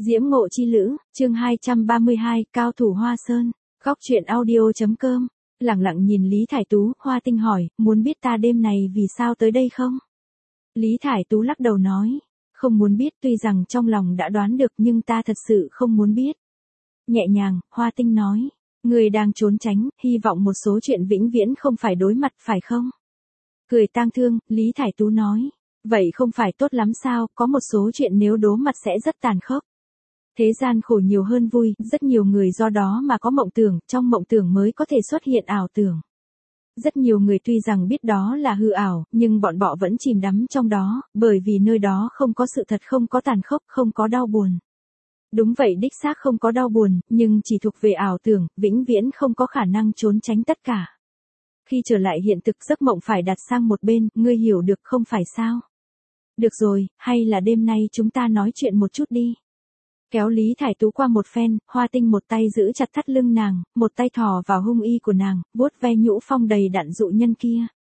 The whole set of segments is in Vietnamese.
Diễm Ngộ Chi Lữ, chương 232, Cao thủ Hoa Sơn, góc truyện audio.com. Lặng lặng nhìn Lý Thải Tú, Hoa Tinh hỏi, muốn biết ta đêm này vì sao tới đây không? Lý Thải Tú lắc đầu nói, không muốn biết, tuy rằng trong lòng đã đoán được nhưng ta thật sự không muốn biết. Nhẹ nhàng, Hoa Tinh nói, người đang trốn tránh, hy vọng một số chuyện vĩnh viễn không phải đối mặt phải không? Cười tang thương, Lý Thải Tú nói, vậy không phải tốt lắm sao, có một số chuyện nếu đố mặt sẽ rất tàn khốc. Thế gian khổ nhiều hơn vui, rất nhiều người do đó mà có mộng tưởng, trong mộng tưởng mới có thể xuất hiện ảo tưởng. Rất nhiều người tuy rằng biết đó là hư ảo, nhưng bọn họ vẫn chìm đắm trong đó, bởi vì nơi đó không có sự thật, không có tàn khốc, không có đau buồn. Đúng vậy, đích xác không có đau buồn, nhưng chỉ thuộc về ảo tưởng, vĩnh viễn không có khả năng trốn tránh tất cả. Khi trở lại hiện thực, giấc mộng phải đặt sang một bên, ngươi hiểu được không phải sao? Được rồi, hay là đêm nay chúng ta nói chuyện một chút đi. Kéo Lý Thải Tú qua một phen, Hoa Tinh một tay giữ chặt thắt lưng nàng, một tay thò vào hung y của nàng, vuốt ve nhũ phong đầy đặn dụ nhân kia.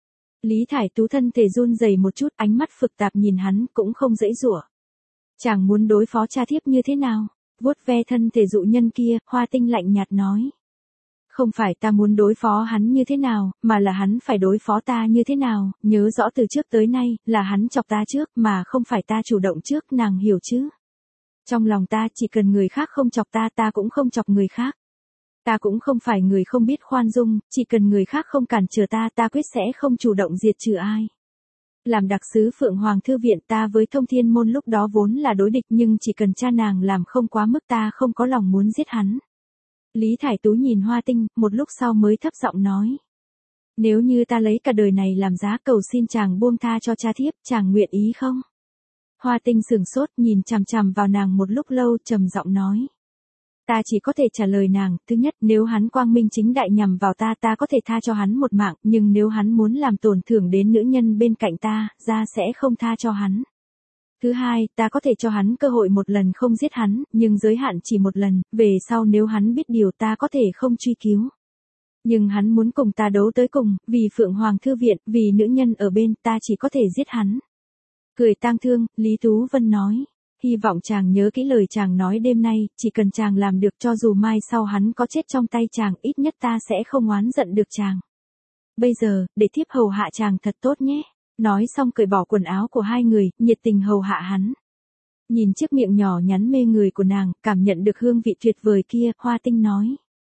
Lý Thải Tú thân thể run rẩy một chút, ánh mắt phức tạp nhìn hắn, cũng không dễ dụa. Chàng muốn đối phó cha thiếp như thế nào? Vuốt ve thân thể dụ nhân kia, Hoa Tinh lạnh nhạt nói. Không phải ta muốn đối phó hắn như thế nào, mà là hắn phải đối phó ta như thế nào, nhớ rõ từ trước tới nay, là hắn chọc ta trước mà không phải ta chủ động trước, nàng hiểu chứ? Trong lòng ta chỉ cần người khác không chọc ta, ta cũng không chọc người khác. Ta cũng không phải người không biết khoan dung, chỉ cần người khác không cản trở ta, ta quyết sẽ không chủ động diệt trừ ai. Làm đặc sứ Phượng Hoàng Thư Viện, ta với Thông Thiên Môn lúc đó vốn là đối địch, nhưng chỉ cần cha nàng làm không quá mức, ta không có lòng muốn giết hắn. Lý Thải Tú nhìn Hoa Tinh, một lúc sau mới thấp giọng nói. Nếu như ta lấy cả đời này làm giá, cầu xin chàng buông tha cho cha thiếp, chàng nguyện ý không? Hoa Tinh sửng sốt, nhìn chằm chằm vào nàng một lúc lâu, trầm giọng nói. Ta chỉ có thể trả lời nàng, thứ nhất, nếu hắn quang minh chính đại nhằm vào ta, ta có thể tha cho hắn một mạng, nhưng nếu hắn muốn làm tổn thương đến nữ nhân bên cạnh ta, ra sẽ không tha cho hắn. Thứ hai, ta có thể cho hắn cơ hội một lần không giết hắn, nhưng giới hạn chỉ một lần, về sau nếu hắn biết điều ta có thể không truy cứu. Nhưng hắn muốn cùng ta đấu tới cùng, vì Phượng Hoàng Thư Viện, vì nữ nhân ở bên, ta chỉ có thể giết hắn. Cười tang thương, Lý Tú Vân nói, hy vọng chàng nhớ kỹ lời chàng nói đêm nay, chỉ cần chàng làm được, cho dù mai sau hắn có chết trong tay chàng, ít nhất ta sẽ không oán giận được chàng. Bây giờ, để thiếp hầu hạ chàng thật tốt nhé. Nói xong cởi bỏ quần áo của hai người, nhiệt tình hầu hạ hắn. Nhìn chiếc miệng nhỏ nhắn mê người của nàng, cảm nhận được hương vị tuyệt vời kia, Hoa Tinh nói.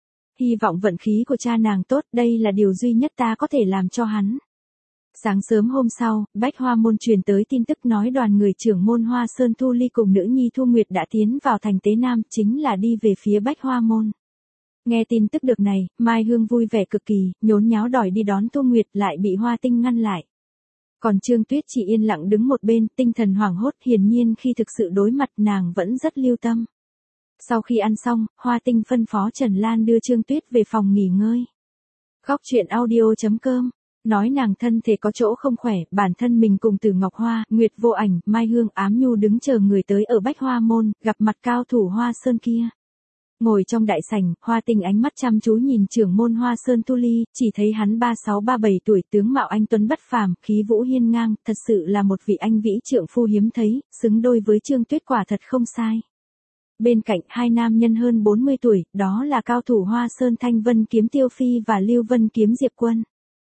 Hy vọng vận khí của cha nàng tốt, đây là điều duy nhất ta có thể làm cho hắn. Sáng sớm hôm sau, Bách Hoa Môn truyền tới tin tức nói đoàn người trưởng môn Hoa Sơn Thu Ly cùng nữ nhi Thu Nguyệt đã tiến vào thành Tế Nam, chính là đi về phía Bách Hoa Môn. Nghe tin tức được này, Mai Hương vui vẻ cực kỳ, nhốn nháo đòi đi đón Thu Nguyệt, lại bị Hoa Tinh ngăn lại. Còn Trương Tuyết chỉ yên lặng đứng một bên, tinh thần hoảng hốt, hiển nhiên khi thực sự đối mặt nàng vẫn rất lưu tâm. Sau khi ăn xong, Hoa Tinh phân phó Trần Lan đưa Trương Tuyết về phòng nghỉ ngơi. Góc truyện audio.com. Nói nàng thân thể có chỗ không khỏe, bản thân mình cùng Từ Ngọc Hoa, Nguyệt Vô Ảnh, Mai Hương, Ám Nhu đứng chờ người tới ở Bách Hoa Môn, gặp mặt cao thủ Hoa Sơn kia. Ngồi trong đại sảnh, Hoa Tinh ánh mắt chăm chú nhìn trưởng môn Hoa Sơn Thu Ly, chỉ thấy hắn 36-37 tuổi, tướng mạo anh tuấn bất phàm, khí vũ hiên ngang, thật sự là một vị anh vĩ trượng phu hiếm thấy, xứng đôi với Trương Tuyết quả thật không sai. Bên cạnh hai nam nhân hơn 40 tuổi, đó là cao thủ Hoa Sơn Thanh Vân Kiếm Tiêu Phi và Lưu Vân Kiếm Diệp Quân.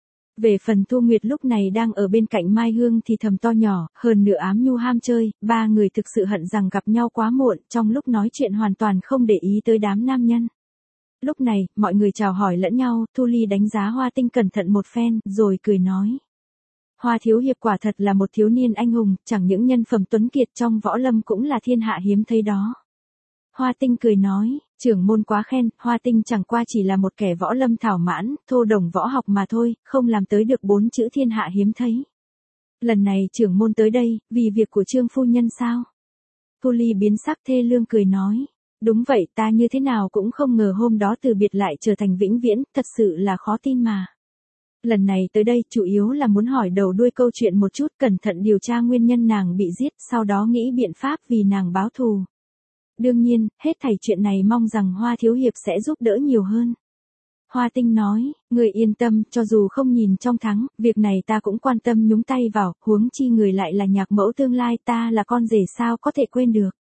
Về phần Thu Nguyệt lúc này đang ở bên cạnh Mai Hương thì thầm to nhỏ, hơn nữa Ám Nhu ham chơi, ba người thực sự hận rằng gặp nhau quá muộn, trong lúc nói chuyện hoàn toàn không để ý tới đám nam nhân. Lúc này, mọi người chào hỏi lẫn nhau, Thu Ly đánh giá Hoa Tinh cẩn thận một phen, rồi cười nói. Hoa thiếu hiệp quả thật là một thiếu niên anh hùng, chẳng những nhân phẩm tuấn kiệt trong võ lâm cũng là thiên hạ hiếm thấy đó. Hoa Tinh cười nói, trưởng môn quá khen, Hoa Tinh chẳng qua chỉ là một kẻ võ lâm thảo mãn, thô đồng võ học mà thôi, không làm tới được 4 chữ thiên hạ hiếm thấy. Lần này trưởng môn tới đây, vì việc của Trương phu nhân sao? Thu Ly biến sắc thê lương cười nói, đúng vậy, ta như thế nào cũng không ngờ hôm đó từ biệt lại trở thành vĩnh viễn, thật sự là khó tin mà. Lần này tới đây chủ yếu là muốn hỏi đầu đuôi câu chuyện một chút, cẩn thận điều tra nguyên nhân nàng bị giết, sau đó nghĩ biện pháp vì nàng báo thù. Đương nhiên, hết thảy chuyện này mong rằng Hoa thiếu hiệp sẽ giúp đỡ nhiều hơn. Hoa Tinh nói, người yên tâm, cho dù không nhìn trong thắng, việc này ta cũng quan tâm nhúng tay vào, huống chi người lại là nhạc mẫu tương lai, ta là con rể sao có thể quên được.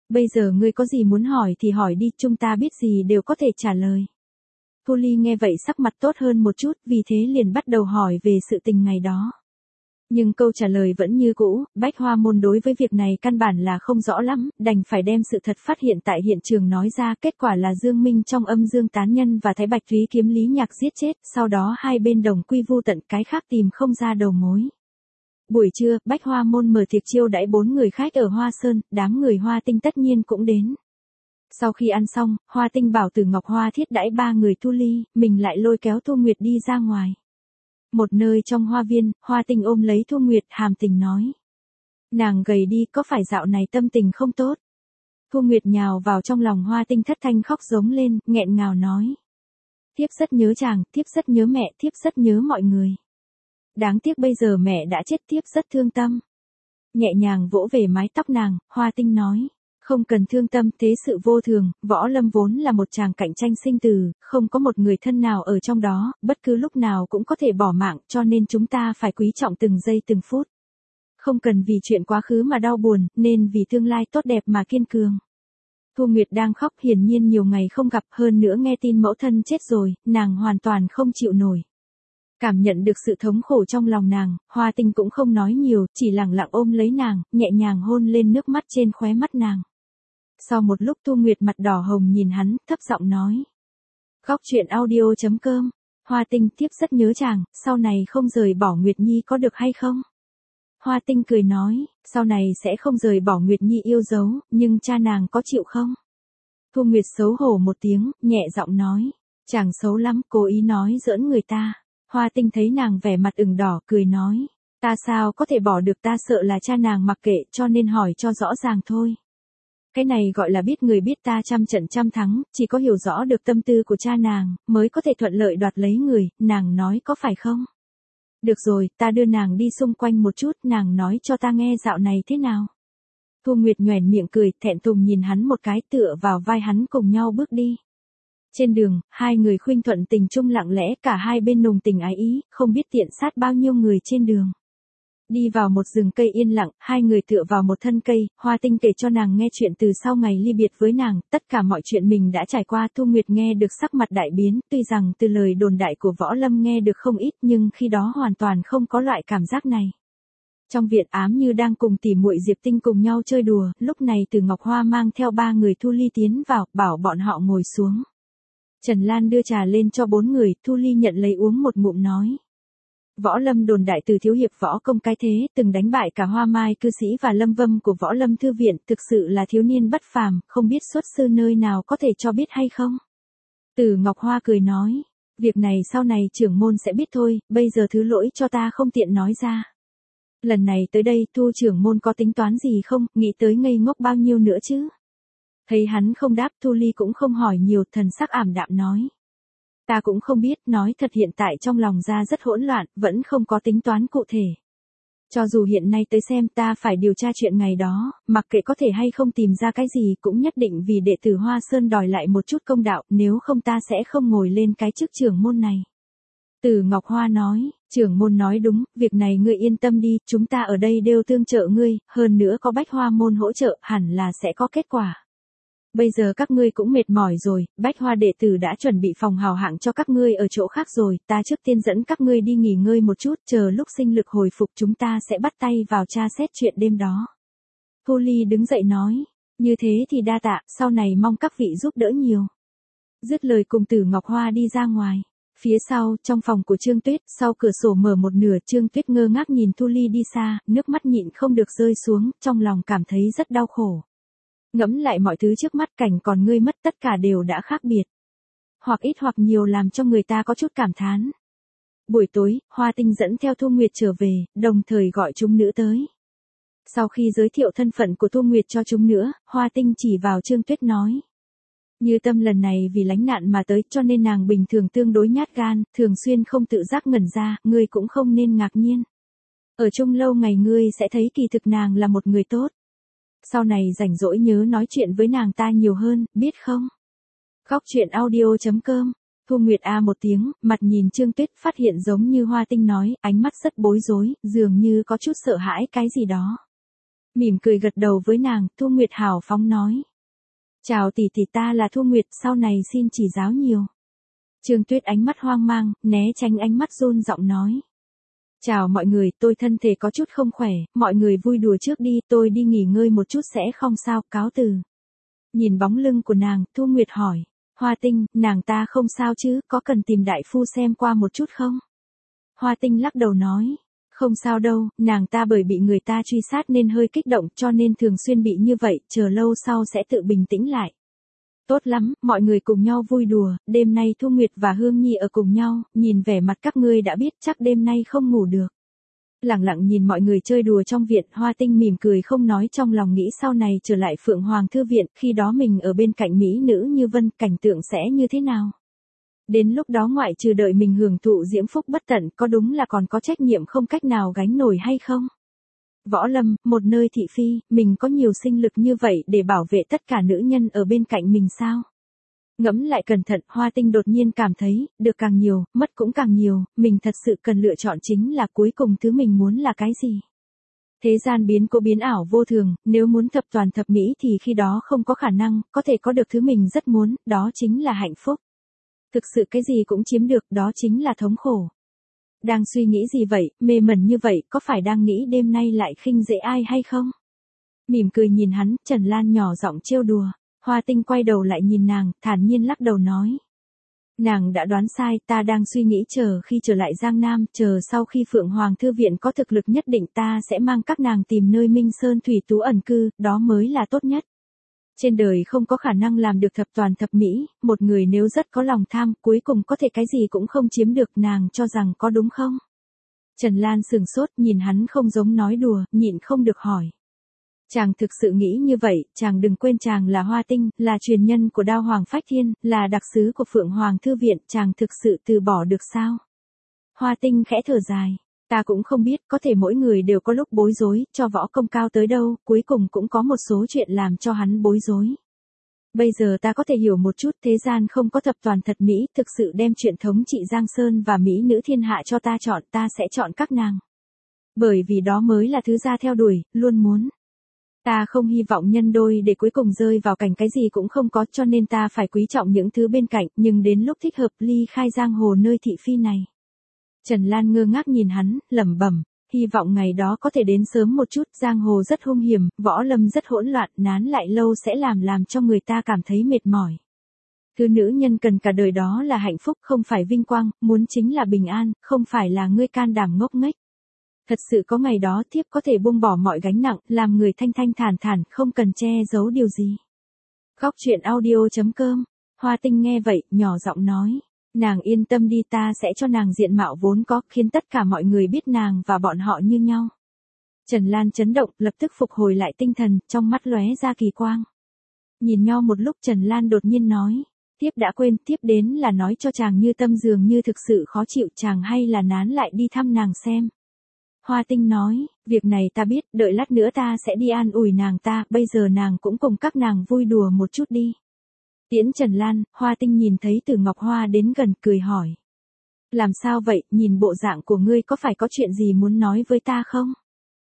Bây giờ ngươi có gì muốn hỏi thì hỏi đi, chúng ta biết gì đều có thể trả lời. Thu Ly nghe vậy sắc mặt tốt hơn một chút, vì thế liền bắt đầu hỏi về sự tình ngày đó. Nhưng câu trả lời vẫn như cũ, Bách Hoa Môn đối với việc này căn bản là không rõ lắm, đành phải đem sự thật phát hiện tại hiện trường nói ra, kết quả là Dương Minh trong âm dương tán nhân và Thái Bạch Thúy kiếm Lý Nhạc giết chết, sau đó hai bên đồng quy vu tận, cái khác tìm không ra đầu mối. Buổi trưa, Bách Hoa Môn mở tiệc chiêu đãi 4 người khách ở Hoa Sơn, đám người Hoa Tinh tất nhiên cũng đến. Sau khi ăn xong, Hoa Tinh bảo Từ Ngọc Hoa thiết đãi 3 người Thu Ly, mình lại lôi kéo Thu Nguyệt đi ra ngoài. Một nơi trong hoa viên, Hoa Tinh ôm lấy Thu Nguyệt, hàm tình nói. Nàng gầy đi, có phải dạo này tâm tình không tốt? Thu Nguyệt nhào vào trong lòng Hoa Tinh thất thanh khóc giống lên, nghẹn ngào nói. Thiếp rất nhớ chàng, thiếp rất nhớ mẹ, thiếp rất nhớ mọi người. Đáng tiếc bây giờ mẹ đã chết, thiếp rất thương tâm. Nhẹ nhàng vỗ về mái tóc nàng, Hoa Tinh nói. Không cần thương tâm, thế sự vô thường, Võ Lâm vốn là một tràng cạnh tranh sinh tử, không có một người thân nào ở trong đó, bất cứ lúc nào cũng có thể bỏ mạng, cho nên chúng ta phải quý trọng từng giây từng phút. Không cần vì chuyện quá khứ mà đau buồn, nên vì tương lai tốt đẹp mà kiên cường. Thu Nguyệt đang khóc, hiển nhiên nhiều ngày không gặp, hơn nữa nghe tin mẫu thân chết rồi, nàng hoàn toàn không chịu nổi. Cảm nhận được sự thống khổ trong lòng nàng, Hoa Tinh cũng không nói nhiều, chỉ lặng lặng ôm lấy nàng, nhẹ nhàng hôn lên nước mắt trên khóe mắt nàng. Sau một lúc Thu Nguyệt mặt đỏ hồng nhìn hắn, thấp giọng nói. Góc truyện audio.com, Hoa Tinh tiếp rất nhớ chàng, sau này không rời bỏ Nguyệt Nhi có được hay không? Hoa Tinh cười nói, sau này sẽ không rời bỏ Nguyệt Nhi yêu dấu, nhưng cha nàng có chịu không? Thu Nguyệt xấu hổ một tiếng, nhẹ giọng nói, chàng xấu lắm, cố ý nói giỡn người ta. Hoa Tinh thấy nàng vẻ mặt ửng đỏ, cười nói, ta sao có thể bỏ được, ta sợ là cha nàng mặc kệ, cho nên hỏi cho rõ ràng thôi. Cái này gọi là biết người biết ta trăm trận trăm thắng, chỉ có hiểu rõ được tâm tư của cha nàng, mới có thể thuận lợi đoạt lấy người, nàng nói có phải không? Được rồi, ta đưa nàng đi xung quanh một chút, nàng nói cho ta nghe dạo này thế nào? Thu Nguyệt nhoẻn miệng cười, thẹn thùng nhìn hắn một cái, tựa vào vai hắn cùng nhau bước đi. Trên đường, hai người khuynh thuận tình chung lặng lẽ, cả hai bên nồng tình ái ý, không biết tiện sát bao nhiêu người trên đường. Đi vào một rừng cây yên lặng, hai người tựa vào một thân cây, Hoa Tinh kể cho nàng nghe chuyện từ sau ngày ly biệt với nàng, tất cả mọi chuyện mình đã trải qua. Thu Nguyệt nghe được sắc mặt đại biến, tuy rằng từ lời đồn đại của Võ Lâm nghe được không ít nhưng khi đó hoàn toàn không có loại cảm giác này. Trong viện Ám Như đang cùng tỉ muội Diệp Tinh cùng nhau chơi đùa, lúc này Từ Ngọc Hoa mang theo 3 người Thu Ly tiến vào, bảo bọn họ ngồi xuống. Trần Lan đưa trà lên cho 4 người, Thu Ly nhận lấy uống một ngụm nói. Võ Lâm đồn đại từ thiếu hiệp võ công cái thế, từng đánh bại cả Hoa Mai cư sĩ và Lâm Vâm của Võ Lâm thư viện, thực sự là thiếu niên bất phàm, không biết xuất sư nơi nào có thể cho biết hay không? Từ Ngọc Hoa cười nói, việc này sau này trưởng môn sẽ biết thôi, bây giờ thứ lỗi cho ta không tiện nói ra. Lần này tới đây Thu trưởng môn có tính toán gì không, nghĩ tới ngây ngốc bao nhiêu nữa chứ? Thấy hắn không đáp, Thu Ly cũng không hỏi nhiều, thần sắc ảm đạm nói. Ta cũng không biết, nói thật hiện tại trong lòng ra rất hỗn loạn, vẫn không có tính toán cụ thể. Cho dù hiện nay tới xem ta phải điều tra chuyện ngày đó, mặc kệ có thể hay không tìm ra cái gì cũng nhất định vì đệ tử Hoa Sơn đòi lại một chút công đạo, nếu không ta sẽ không ngồi lên cái chức trưởng môn này. Từ Ngọc Hoa nói, trưởng môn nói đúng, việc này ngươi yên tâm đi, chúng ta ở đây đều tương trợ ngươi, hơn nữa có Bách Hoa môn hỗ trợ, hẳn là sẽ có kết quả. Bây giờ các ngươi cũng mệt mỏi rồi, Bách Hoa đệ tử đã chuẩn bị phòng hào hạng cho các ngươi ở chỗ khác rồi, ta trước tiên dẫn các ngươi đi nghỉ ngơi một chút, chờ lúc sinh lực hồi phục chúng ta sẽ bắt tay vào tra xét chuyện đêm đó. Thu Ly đứng dậy nói, như thế thì đa tạ, sau này mong các vị giúp đỡ nhiều. Dứt lời cùng Từ Ngọc Hoa đi ra ngoài. Phía sau, trong phòng của Trương Tuyết, sau cửa sổ mở một nửa, Trương Tuyết ngơ ngác nhìn Thu Ly đi xa, nước mắt nhịn không được rơi xuống, trong lòng cảm thấy rất đau khổ. Ngẫm lại mọi thứ trước mắt, cảnh còn ngươi mất tất cả đều đã khác biệt. Hoặc ít hoặc nhiều làm cho người ta có chút cảm thán. Buổi tối, Hoa Tinh dẫn theo Thu Nguyệt trở về, đồng thời gọi chúng nữ tới. Sau khi giới thiệu thân phận của Thu Nguyệt cho chúng nữa, Hoa Tinh chỉ vào Trương Tuyết nói. Như Tâm lần này vì lánh nạn mà tới, cho nên nàng bình thường tương đối nhát gan, thường xuyên không tự giác ngẩn ra, ngươi cũng không nên ngạc nhiên. Ở chung lâu ngày ngươi sẽ thấy kỳ thực nàng là một người tốt. Sau này rảnh rỗi nhớ nói chuyện với nàng ta nhiều hơn, biết không? Góc truyện audio.com, Thu Nguyệt a một tiếng, mặt nhìn Trương Tuyết, phát hiện giống như Hoa Tinh nói, ánh mắt rất bối rối, dường như có chút sợ hãi cái gì đó. Mỉm cười gật đầu với nàng, Thu Nguyệt hào phóng nói. Chào tỷ tỷ, ta là Thu Nguyệt, sau này xin chỉ giáo nhiều. Trương Tuyết ánh mắt hoang mang, né tránh ánh mắt run giọng nói. Chào mọi người, tôi thân thể có chút không khỏe, mọi người vui đùa trước đi, tôi đi nghỉ ngơi một chút sẽ không sao, cáo từ. Nhìn bóng lưng của nàng, Thu Nguyệt hỏi. Hoa Tinh, nàng ta không sao chứ, có cần tìm đại phu xem qua một chút không? Hoa Tinh lắc đầu nói. Không sao đâu, nàng ta bởi bị người ta truy sát nên hơi kích động cho nên thường xuyên bị như vậy, chờ lâu sau sẽ tự bình tĩnh lại. Tốt lắm, mọi người cùng nhau vui đùa, đêm nay Thu Nguyệt và Hương Nhi ở cùng nhau, nhìn vẻ mặt các ngươi đã biết chắc đêm nay không ngủ được. Lặng lặng nhìn mọi người chơi đùa trong viện, Hoa Tinh mỉm cười không nói, trong lòng nghĩ sau này trở lại Phượng Hoàng Thư Viện, khi đó mình ở bên cạnh mỹ nữ Như Vân, cảnh tượng sẽ như thế nào? Đến lúc đó ngoại trừ đợi mình hưởng thụ diễm phúc bất tận, có đúng là còn có trách nhiệm không cách nào gánh nổi hay không? Võ Lâm, một nơi thị phi, mình có nhiều sinh lực như vậy để bảo vệ tất cả nữ nhân ở bên cạnh mình sao? Ngẫm lại cẩn thận, Hoa Tinh đột nhiên cảm thấy, được càng nhiều, mất cũng càng nhiều, mình thật sự cần lựa chọn chính là cuối cùng thứ mình muốn là cái gì? Thế gian biến cố biến ảo vô thường, nếu muốn thập toàn thập mỹ thì khi đó không có khả năng, có thể có được thứ mình rất muốn, đó chính là hạnh phúc. Thực sự cái gì cũng chiếm được, đó chính là thống khổ. Đang suy nghĩ gì vậy, mê mẩn như vậy, có phải đang nghĩ đêm nay lại khinh dễ ai hay không? Mỉm cười nhìn hắn, Trần Lan nhỏ giọng trêu đùa. Hoa Tinh quay đầu lại nhìn nàng, thản nhiên lắc đầu nói. Nàng đã đoán sai, ta đang suy nghĩ chờ khi trở lại Giang Nam, chờ sau khi Phượng Hoàng Thư Viện có thực lực nhất định ta sẽ mang các nàng tìm nơi Minh Sơn Thủy Tú ẩn cư, đó mới là tốt nhất. Trên đời không có khả năng làm được thập toàn thập mỹ, một người nếu rất có lòng tham, cuối cùng có thể cái gì cũng không chiếm được, nàng cho rằng có đúng không? Trần Lan sừng sốt, nhìn hắn không giống nói đùa, nhịn không được hỏi. Chàng thực sự nghĩ như vậy, chàng đừng quên chàng là Hoa Tinh, là truyền nhân của Đao Hoàng Phách Thiên, là đặc sứ của Phượng Hoàng Thư Viện, chàng thực sự từ bỏ được sao? Hoa Tinh khẽ thở dài. Ta cũng không biết, có thể mỗi người đều có lúc bối rối, cho võ công cao tới đâu, cuối cùng cũng có một số chuyện làm cho hắn bối rối. Bây giờ ta có thể hiểu một chút, thế gian không có thập toàn thật mỹ, thực sự đem chuyện thống trị Giang Sơn và mỹ nữ thiên hạ cho ta chọn, ta sẽ chọn các nàng. Bởi vì đó mới là thứ ta theo đuổi, luôn muốn. Ta không hy vọng nhân đôi để cuối cùng rơi vào cảnh cái gì cũng không có, cho nên ta phải quý trọng những thứ bên cạnh, nhưng đến lúc thích hợp ly khai giang hồ nơi thị phi này. Trần Lan ngơ ngác nhìn hắn, lẩm bẩm, hy vọng ngày đó có thể đến sớm một chút, giang hồ rất hung hiểm, võ lâm rất hỗn loạn, nán lại lâu sẽ làm cho người ta cảm thấy mệt mỏi. Thứ nữ nhân cần cả đời đó là hạnh phúc, không phải vinh quang, muốn chính là bình an, không phải là ngươi can đảm ngốc nghếch. Thật sự có ngày đó thiếp có thể buông bỏ mọi gánh nặng, làm người thanh thanh thản thản, không cần che giấu điều gì. Góc truyện audio.com. Hoa Tinh nghe vậy, nhỏ giọng nói. Nàng yên tâm đi, ta sẽ cho nàng diện mạo vốn có, khiến tất cả mọi người biết nàng và bọn họ như nhau. Trần Lan chấn động, lập tức phục hồi lại tinh thần, trong mắt lóe ra kỳ quang. Nhìn nhau một lúc, Trần Lan đột nhiên nói. Thiếp đã quên, thiếp đến là nói cho chàng Như Tâm dường như thực sự khó chịu, chàng hay là nán lại đi thăm nàng xem. Hoa Tinh nói, việc này ta biết, đợi lát nữa ta sẽ đi an ủi nàng ta, bây giờ nàng cũng cùng các nàng vui đùa một chút đi. Tiễn Trần Lan, Hoa Tinh nhìn thấy Từ Ngọc Hoa đến gần, cười hỏi. Làm sao vậy, nhìn bộ dạng của ngươi có phải có chuyện gì muốn nói với ta không?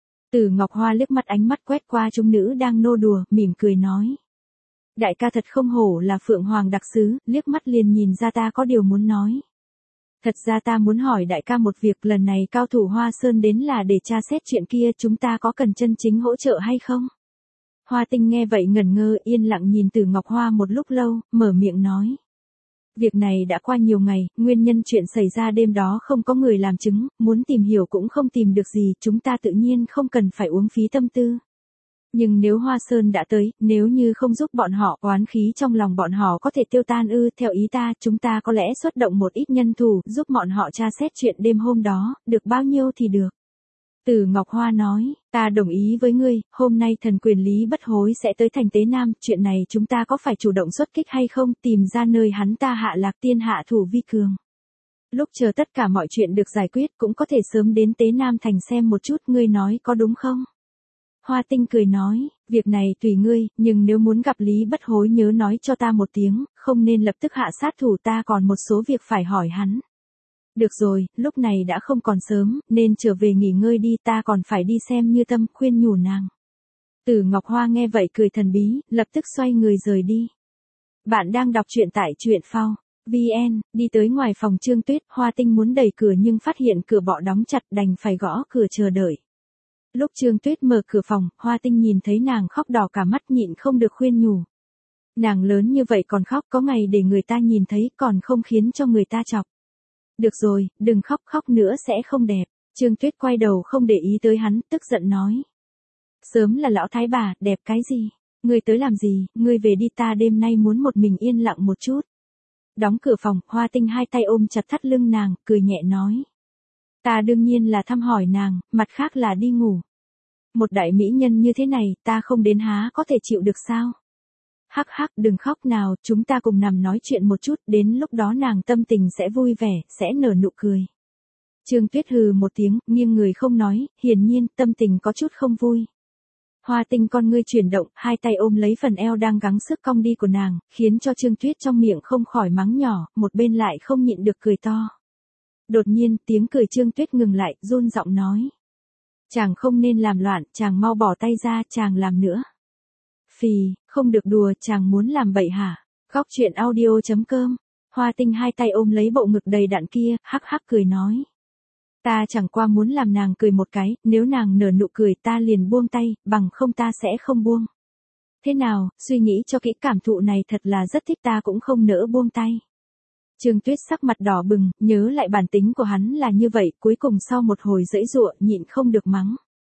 Từ Ngọc Hoa liếc mắt ánh mắt quét qua chúng nữ đang nô đùa, mỉm cười nói. Đại ca thật không hổ là Phượng Hoàng đặc sứ, liếc mắt liền nhìn ra ta có điều muốn nói. Thật ra ta muốn hỏi đại ca một việc, lần này cao thủ Hoa Sơn đến là để tra xét chuyện kia, chúng ta có cần chân chính hỗ trợ hay không? Hoa Tinh nghe vậy ngẩn ngơ, yên lặng nhìn Từ Ngọc Hoa một lúc lâu, mở miệng nói. Việc này đã qua nhiều ngày, nguyên nhân chuyện xảy ra đêm đó không có người làm chứng, muốn tìm hiểu cũng không tìm được gì, chúng ta tự nhiên không cần phải uống phí tâm tư. Nhưng nếu Hoa Sơn đã tới, nếu như không giúp bọn họ, oán khí trong lòng bọn họ có thể tiêu tan ư, theo ý ta, chúng ta có lẽ xuất động một ít nhân thủ, giúp bọn họ tra xét chuyện đêm hôm đó, được bao nhiêu thì được. Từ Ngọc Hoa nói, ta đồng ý với ngươi, hôm nay thần quyền Lý Bất Hối sẽ tới thành Tế Nam, chuyện này chúng ta có phải chủ động xuất kích hay không, tìm ra nơi hắn ta hạ lạc tiên hạ thủ vi cường. Lúc chờ tất cả mọi chuyện được giải quyết cũng có thể sớm đến Tế Nam thành xem một chút, ngươi nói có đúng không? Hoa Tinh cười nói, việc này tùy ngươi, nhưng nếu muốn gặp Lý Bất Hối nhớ nói cho ta một tiếng, không nên lập tức hạ sát thủ, ta còn một số việc phải hỏi hắn. Được rồi, lúc này đã không còn sớm, nên trở về nghỉ ngơi đi, ta còn phải đi xem Như Tâm, khuyên nhủ nàng. Từ Ngọc Hoa nghe vậy cười thần bí, lập tức xoay người rời đi. Bạn đang đọc truyện tại truyện phao VN, đi tới ngoài phòng Trương Tuyết, Hoa Tinh muốn đẩy cửa nhưng phát hiện cửa bọ đóng chặt đành phải gõ cửa chờ đợi. Lúc Trương Tuyết mở cửa phòng, Hoa Tinh nhìn thấy nàng khóc đỏ cả mắt nhịn không được khuyên nhủ. Nàng lớn như vậy còn khóc có ngày để người ta nhìn thấy còn không khiến cho người ta chọc. Được rồi, đừng khóc khóc nữa sẽ không đẹp. Trương Tuyết quay đầu không để ý tới hắn, tức giận nói. Sớm là lão thái bà, đẹp cái gì? Ngươi tới làm gì, ngươi về đi ta đêm nay muốn một mình yên lặng một chút. Đóng cửa phòng, Hoa Tinh hai tay ôm chặt thắt lưng nàng, cười nhẹ nói. Ta đương nhiên là thăm hỏi nàng, mặt khác là đi ngủ. Một đại mỹ nhân như thế này, ta không đến há có thể chịu được sao? Hắc hắc đừng khóc nào, chúng ta cùng nằm nói chuyện một chút, đến lúc đó nàng tâm tình sẽ vui vẻ, sẽ nở nụ cười. Trương Tuyết hừ một tiếng, nghiêng người không nói, hiển nhiên tâm tình có chút không vui. Hoa Tinh con ngươi chuyển động, hai tay ôm lấy phần eo đang gắng sức cong đi của nàng, khiến cho Trương Tuyết trong miệng không khỏi mắng nhỏ, một bên lại không nhịn được cười to. Đột nhiên, tiếng cười Trương Tuyết ngừng lại, run giọng nói. Chàng không nên làm loạn, chàng mau bỏ tay ra, chàng làm nữa. Phì, không được đùa, chàng muốn làm bậy hả? Góc truyện audio.com. Hoa Tinh hai tay ôm lấy bộ ngực đầy đặn kia, hắc hắc cười nói. Ta chẳng qua muốn làm nàng cười một cái, nếu nàng nở nụ cười ta liền buông tay, bằng không ta sẽ không buông. Thế nào, suy nghĩ cho kỹ cảm thụ này thật là rất thích ta cũng không nỡ buông tay. Trương Tuyết sắc mặt đỏ bừng, nhớ lại bản tính của hắn là như vậy, cuối cùng sau một hồi giãy giụa nhịn không được mắng.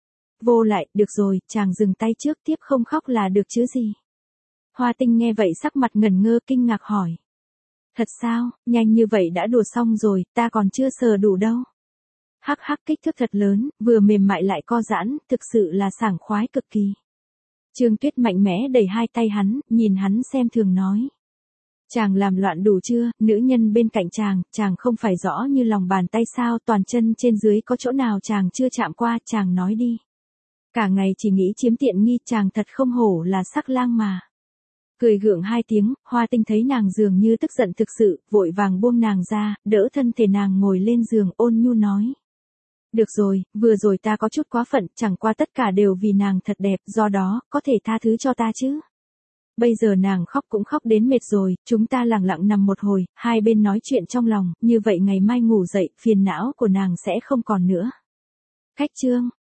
Vô lại, được rồi, chàng dừng tay trước tiếp không khóc là được chứ gì. Hoa Tinh nghe vậy sắc mặt ngẩn ngơ kinh ngạc hỏi. Thật sao, nhanh như vậy đã đùa xong rồi, ta còn chưa sờ đủ đâu. Hắc hắc kích thước thật lớn, vừa mềm mại lại co giãn, thực sự là sảng khoái cực kỳ. Trương Tuyết mạnh mẽ đẩy hai tay hắn, nhìn hắn xem thường nói. Chàng làm loạn đủ chưa, nữ nhân bên cạnh chàng không phải rõ như lòng bàn tay sao, toàn chân trên dưới có chỗ nào chàng chưa chạm qua, chàng nói đi. Cả ngày chỉ nghĩ chiếm tiện nghi, chàng thật không hổ là sắc lang mà. Cười gượng hai tiếng, Hoa Tinh thấy nàng dường như tức giận thực sự, vội vàng buông nàng ra, đỡ thân thể nàng ngồi lên giường ôn nhu nói. Được rồi, vừa rồi ta có chút quá phận, chẳng qua tất cả đều vì nàng thật đẹp, do đó, có thể tha thứ cho ta chứ. Bây giờ nàng khóc cũng khóc đến mệt rồi, chúng ta lặng lặng nằm một hồi, hai bên nói chuyện trong lòng, như vậy ngày mai ngủ dậy, phiền não của nàng sẽ không còn nữa. Khách chương.